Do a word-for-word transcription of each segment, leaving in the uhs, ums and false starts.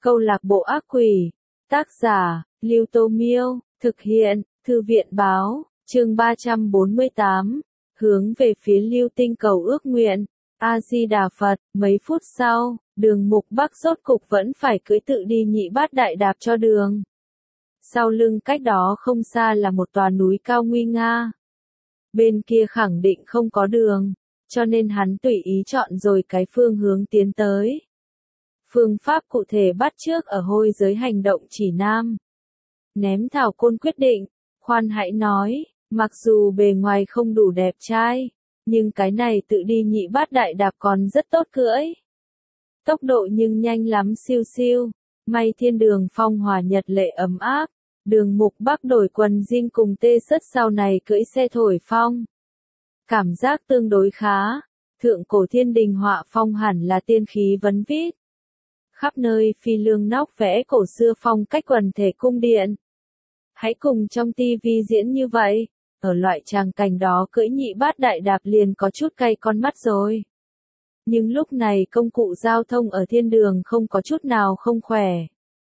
Câu lạc bộ ác quỷ. Tác giả, Lưu Tô Miêu. Thực hiện, Thư viện Báo. Chương ba trăm bốn mươi tám. Hướng về phía Lưu Tinh cầu ước nguyện. A-di-đà Phật. Mấy phút sau, Đường Mục Bắc rốt cục vẫn phải cưỡi tự đi nhị bát đại đạp cho đường. Sau lưng cách đó không xa là một tòa núi cao nguy nga. Bên kia khẳng định không có đường, cho nên hắn tùy ý chọn rồi cái phương hướng tiến tới. Phương pháp cụ thể bắt chước ở hôi giới hành động chỉ nam. Ném thảo côn quyết định, khoan hãy nói, mặc dù bề ngoài không đủ đẹp trai, nhưng cái này tự đi nhị bát đại đạp còn rất tốt cưỡi. Tốc độ nhưng nhanh lắm siêu siêu, may thiên đường phong hòa nhật lệ ấm áp. Đường Mục Bắc đổi quần jean cùng tê sất sau này cưỡi xe thổi phong. Cảm giác tương đối khá, thượng cổ thiên đình họa phong hẳn là tiên khí vấn vít. Khắp nơi phi lương nóc vẽ cổ xưa phong cách quần thể cung điện. Hãy cùng trong tivi diễn như vậy, ở loại tràng cảnh đó cưỡi nhị bát đại đạp liền có chút cay con mắt rồi. Nhưng lúc này công cụ giao thông ở thiên đường không có chút nào không khỏe.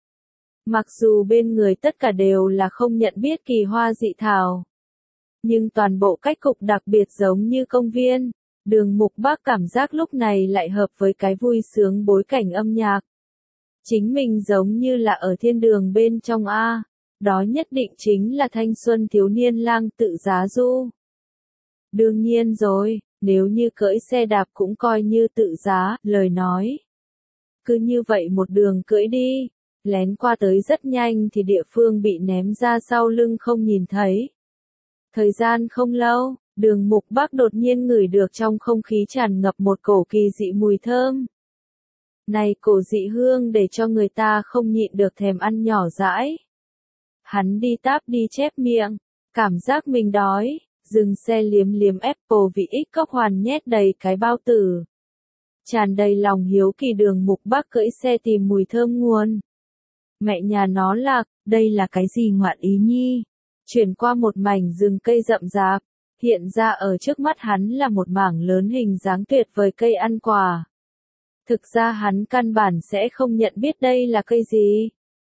Mặc dù bên người tất cả đều là không nhận biết kỳ hoa dị thảo, nhưng toàn bộ cách cục đặc biệt giống như công viên. Đường Mục Bắc cảm giác lúc này lại hợp với cái vui sướng bối cảnh âm nhạc. Chính mình giống như là ở thiên đường bên trong A, đó nhất định chính là thanh xuân thiếu niên lang tự giá du. Đương nhiên rồi, nếu như cưỡi xe đạp cũng coi như tự giá, lời nói. Cứ như vậy một đường cưỡi đi. Lén qua tới rất nhanh thì địa phương bị ném ra sau lưng không nhìn thấy. Thời gian không lâu, Đường Mục Bắc đột nhiên ngửi được trong không khí tràn ngập một cổ kỳ dị mùi thơm. Này cổ dị hương để cho người ta không nhịn được thèm ăn nhỏ dãi. Hắn đi táp đi chép miệng, cảm giác mình đói, dừng xe liếm liếm Apple vị ích cốc hoàn nhét đầy cái bao tử. Tràn đầy lòng hiếu kỳ Đường Mục Bắc cưỡi xe tìm mùi thơm nguồn. Mẹ nhà nó lạc, đây là cái gì ngoạn ý nhi? Chuyển qua một mảnh rừng cây rậm rạp, hiện ra ở trước mắt hắn là một mảng lớn hình dáng tuyệt vời cây ăn quả. Thực ra hắn căn bản sẽ không nhận biết đây là cây gì.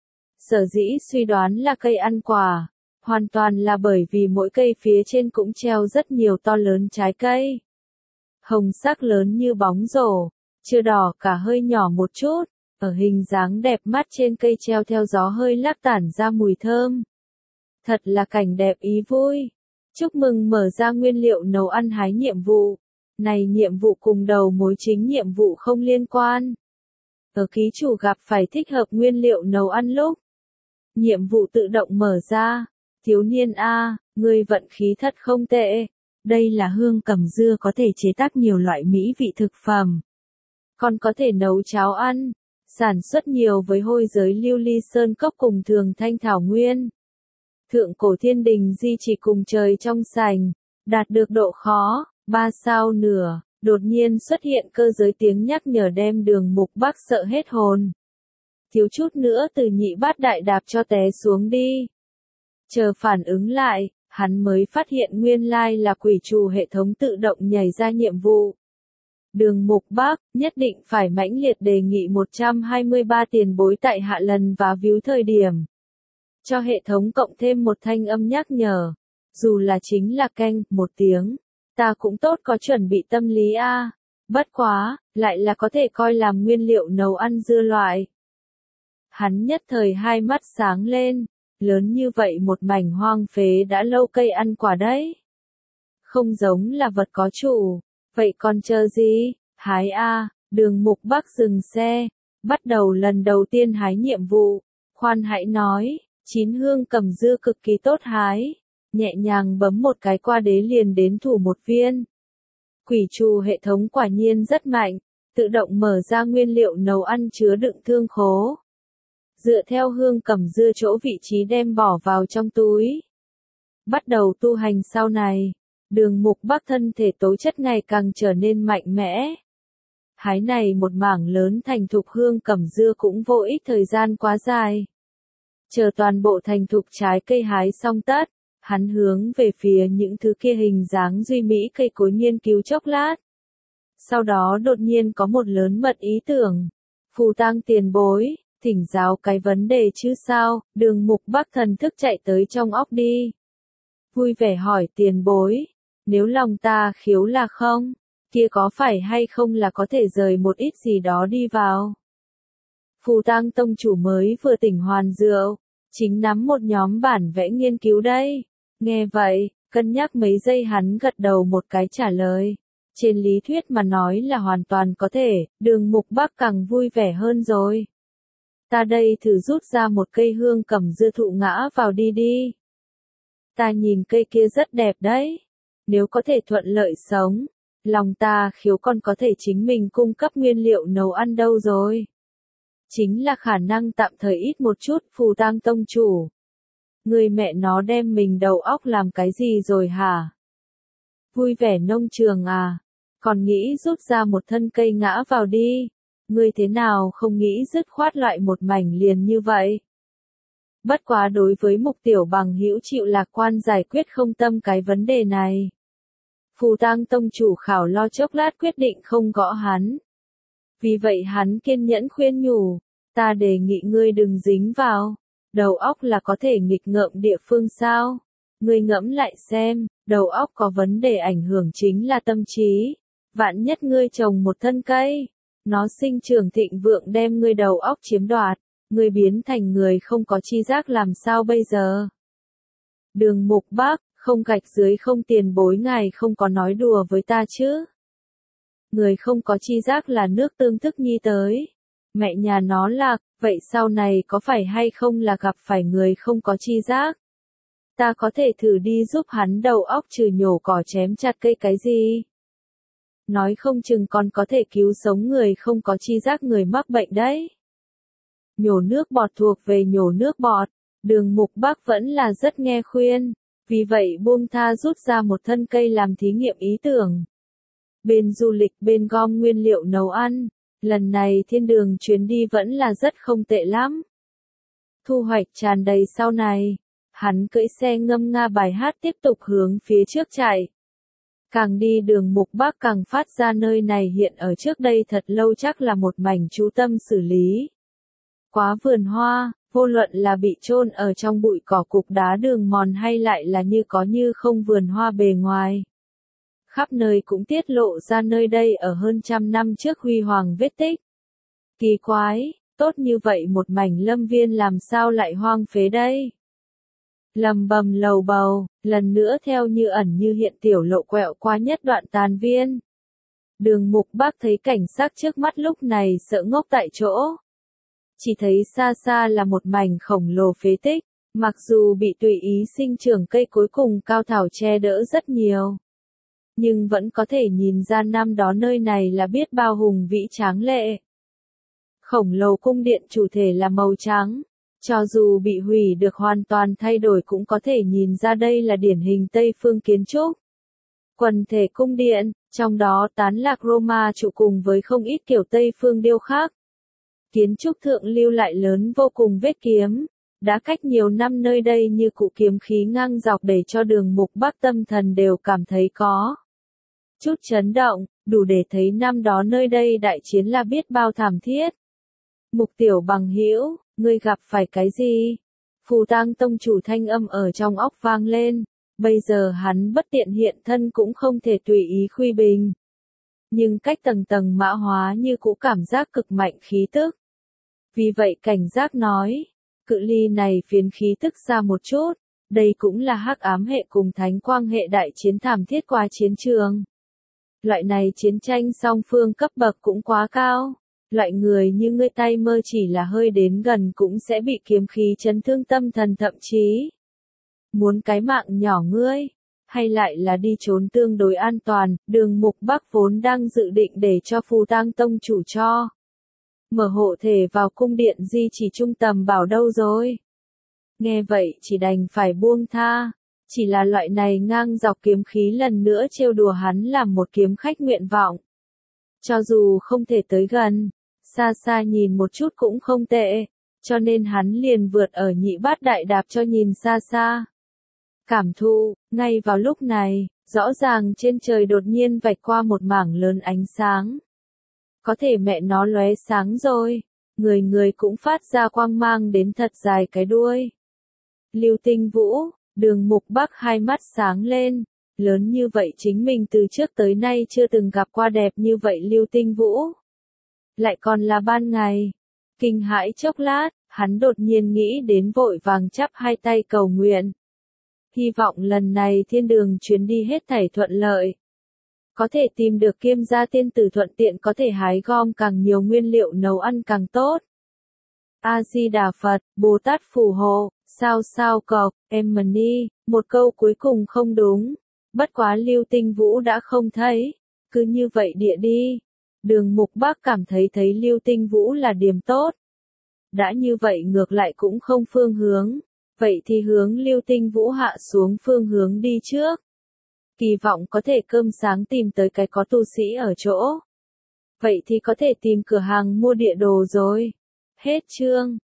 Sở dĩ suy đoán là cây ăn quả, hoàn toàn là bởi vì mỗi cây phía trên cũng treo rất nhiều to lớn trái cây. Hồng sắc lớn như bóng rổ, chưa đỏ cả hơi nhỏ một chút. Ở hình dáng đẹp mắt trên cây treo theo gió hơi lắc tản ra mùi thơm. Thật là cảnh đẹp ý vui. Chúc mừng mở ra nguyên liệu nấu ăn hái nhiệm vụ. Này nhiệm vụ cùng đầu mối chính nhiệm vụ không liên quan. Ở ký chủ gặp phải thích hợp nguyên liệu nấu ăn lúc. Nhiệm vụ tự động mở ra. Thiếu niên A, ngươi vận khí thật không tệ. Đây là hương cầm dưa có thể chế tác nhiều loại mỹ vị thực phẩm. Còn có thể nấu cháo ăn. Sản xuất nhiều với hôi giới lưu ly sơn cốc cùng thường thanh thảo nguyên. Thượng cổ thiên đình di chỉ cùng trời trong sành, đạt được độ khó, ba sao nửa, đột nhiên xuất hiện cơ giới tiếng nhắc nhở đem Đường Mục Bắc sợ hết hồn. Thiếu chút nữa từ nhị bát đại đạp cho té xuống đi. Chờ phản ứng lại, hắn mới phát hiện nguyên lai là quỷ trù hệ thống tự động nhảy ra nhiệm vụ. Đường Mục Bắc nhất định phải mãnh liệt đề nghị một trăm hai mươi ba tiền bối tại hạ lần và víu thời điểm. Cho hệ thống cộng thêm một thanh âm nhắc nhở. Dù là chính là canh, một tiếng. Ta cũng tốt có chuẩn bị tâm lý a. Bất quá, lại là có thể coi làm nguyên liệu nấu ăn dưa loại. Hắn nhất thời hai mắt sáng lên. Lớn như vậy một mảnh hoang phế đã lâu cây ăn quả đấy. Không giống là vật có chủ. Vậy còn chờ gì? Hái A, Đường Mục Bắc dừng xe, bắt đầu lần đầu tiên hái nhiệm vụ. Khoan hãy nói, chín hương cầm dưa cực kỳ tốt hái, nhẹ nhàng bấm một cái qua đế liền đến thủ một viên. Quỷ trù hệ thống quả nhiên rất mạnh, tự động mở ra nguyên liệu nấu ăn chứa đựng thương khố. Dựa theo hương cầm dưa chỗ vị trí đem bỏ vào trong túi. Bắt đầu tu hành sau này. Đường Mục Bắc thân thể tố chất ngày càng trở nên mạnh mẽ. Hái này một mảng lớn thành thục hương cẩm dưa cũng vô ích thời gian quá dài. Chờ toàn bộ thành thục trái cây hái xong tất, hắn hướng về phía những thứ kia hình dáng duy mỹ cây cối nghiên cứu chốc lát. Sau đó đột nhiên có một lớn mật ý tưởng. Phù tang tiền bối, Thỉnh giáo cái vấn đề chứ sao, Đường Mục Bắc thần thức chạy tới trong óc đi. Vui vẻ hỏi tiền bối, nếu lòng ta khiếu là không, kia có phải hay không là có thể rời một ít gì đó đi vào. Phù Tang tông chủ mới vừa tỉnh hoàn rượu, chính nắm một nhóm bản vẽ nghiên cứu đây. Nghe vậy, cân nhắc mấy giây hắn gật đầu một cái trả lời. Trên lý thuyết mà nói là hoàn toàn có thể, Đường Mục Bắc càng vui vẻ hơn rồi. Ta đây thử rút ra một cây hương cầm dưa thụ ngã vào đi đi. Ta nhìn cây kia rất đẹp đấy. Nếu có thể thuận lợi sống, lòng ta khiếu còn có thể chính mình cung cấp nguyên liệu nấu ăn đâu rồi. Chính là khả năng tạm thời ít một chút, Phù Tang tông chủ. Người mẹ nó đem mình đầu óc làm cái gì rồi hả? Vui vẻ nông trường à? Còn nghĩ rút ra một thân cây ngã vào đi. Ngươi thế nào không nghĩ dứt khoát loại một mảnh liền như vậy? Bất quá đối với mục tiểu bằng hữu chịu lạc quan giải quyết không tâm cái vấn đề này. Phù Tang tông chủ khảo lo chốc lát quyết định không gõ hắn. Vì vậy hắn kiên nhẫn khuyên nhủ, ta đề nghị ngươi đừng dính vào. Đầu óc là có thể nghịch ngợm địa phương sao? Ngươi ngẫm lại xem, đầu óc có vấn đề ảnh hưởng chính là tâm trí. Vạn nhất ngươi trồng một thân cây, nó sinh trưởng thịnh vượng đem ngươi đầu óc chiếm đoạt, ngươi biến thành người không có tri giác làm sao bây giờ? Đường Mục Bắc, không gạch dưới không tiền bối ngài không có nói đùa với ta chứ? Người không có tri giác là nước tương thức nhi tới. Mẹ nhà nó lạc, vậy sau này có phải hay không là gặp phải người không có tri giác? Ta có thể thử đi giúp hắn đầu óc trừ nhổ cỏ chém chặt cây cái gì? Nói không chừng còn có thể cứu sống người không có tri giác người mắc bệnh đấy. Nhổ nước bọt thuộc về nhổ nước bọt, Đường Mục Bắc vẫn là rất nghe khuyên, vì vậy buông tha rút ra một thân cây làm thí nghiệm ý tưởng. Bên du lịch bên gom nguyên liệu nấu ăn, lần này thiên đường chuyến đi vẫn là rất không tệ lắm. Thu hoạch tràn đầy sau này, hắn cưỡi xe ngâm nga bài hát tiếp tục hướng phía trước chạy. Càng đi Đường Mục Bắc càng phát ra nơi này hiện ở trước đây thật lâu chắc là một mảnh chú tâm xử lý. Quá vườn hoa, vô luận là bị chôn ở trong bụi cỏ cục đá đường mòn hay lại là như có như không vườn hoa bề ngoài. Khắp nơi cũng tiết lộ ra nơi đây ở hơn trăm năm trước huy hoàng vết tích. Kỳ quái, tốt như vậy một mảnh lâm viên làm sao lại hoang phế đây? Lầm bầm lầu bầu, lần nữa theo như ẩn như hiện tiểu lộ quẹo qua nhất đoạn tàn viên. Đường Mục Bắc thấy cảnh sắc trước mắt lúc này sợ ngốc tại chỗ. Chỉ thấy xa xa là một mảnh khổng lồ phế tích, mặc dù bị tùy ý sinh trưởng cây cối cùng cao thảo che đỡ rất nhiều. Nhưng vẫn có thể nhìn ra năm đó nơi này là biết bao hùng vĩ tráng lệ. Khổng lồ cung điện chủ thể là màu trắng. Cho dù bị hủy được hoàn toàn thay đổi cũng có thể nhìn ra đây là điển hình Tây phương kiến trúc. Quần thể cung điện, trong đó tán lạc Roma trụ cùng với không ít kiểu Tây phương điêu khắc. Kiến trúc thượng lưu lại lớn vô cùng vết kiếm, đã cách nhiều năm nơi đây như cụ kiếm khí ngang dọc để cho Đường Mục Bắc tâm thần đều cảm thấy có chút chấn động, đủ để thấy năm đó nơi đây đại chiến là biết bao thảm thiết. Mục tiểu bằng hữu, ngươi gặp phải cái gì? Phù Tang tông chủ thanh âm ở trong óc vang lên, bây giờ hắn bất tiện hiện thân cũng không thể tùy ý khuy bình. Nhưng cách tầng tầng mã hóa như cũ cảm giác cực mạnh khí tức. Vì vậy cảnh giác nói, cự ly này phiến khí tức xa một chút, đây cũng là hắc ám hệ cùng thánh quang hệ đại chiến thảm thiết qua chiến trường. Loại này chiến tranh song phương cấp bậc cũng quá cao. Loại người như ngươi tay mơ chỉ là hơi đến gần cũng sẽ bị kiếm khí chấn thương tâm thần thậm chí. Muốn cái mạng nhỏ ngươi, hay lại là đi trốn tương đối an toàn, Đường Mục Bắc vốn đang dự định để cho Phù Tang tông chủ cho. Mở hộ thể vào cung điện di chỉ trung tầm bảo đâu rồi. Nghe vậy chỉ đành phải buông tha, chỉ là loại này ngang dọc kiếm khí lần nữa trêu đùa hắn làm một kiếm khách nguyện vọng. Cho dù không thể tới gần, xa xa nhìn một chút cũng không tệ, cho nên hắn liền vượt ở nhị bát đại đạp cho nhìn xa xa. Cảm thụ, ngay vào lúc này, rõ ràng trên trời đột nhiên vạch qua một mảng lớn ánh sáng. Có thể mẹ nó lóe sáng rồi, người người cũng phát ra quang mang đến thật dài cái đuôi. Lưu Tinh Vũ, Đường Mục Bắc hai mắt sáng lên, lớn như vậy chính mình từ trước tới nay chưa từng gặp qua đẹp như vậy Lưu Tinh Vũ. Lại còn là ban ngày. Kinh hãi chốc lát, hắn đột nhiên nghĩ đến vội vàng chắp hai tay cầu nguyện. Hy vọng lần này thiên đường chuyến đi hết thảy thuận lợi. Có thể tìm được Kiêm gia tiên tử thuận tiện có thể hái gom càng nhiều nguyên liệu nấu ăn càng tốt. A-di-đà Phật, Bồ Tát phù hộ, sao sao cọc, em mần đi, một câu cuối cùng không đúng. Bất quá Lưu Tinh Vũ đã không thấy, cứ như vậy địa đi. Đường Mục Bắc cảm thấy thấy Lưu Tinh Vũ là điểm tốt. Đã như vậy ngược lại cũng không phương hướng, vậy thì hướng Lưu Tinh Vũ hạ xuống phương hướng đi trước. Kỳ vọng có thể cơm sáng tìm tới cái có tu sĩ ở chỗ. Vậy thì có thể tìm cửa hàng mua địa đồ rồi. Hết chương.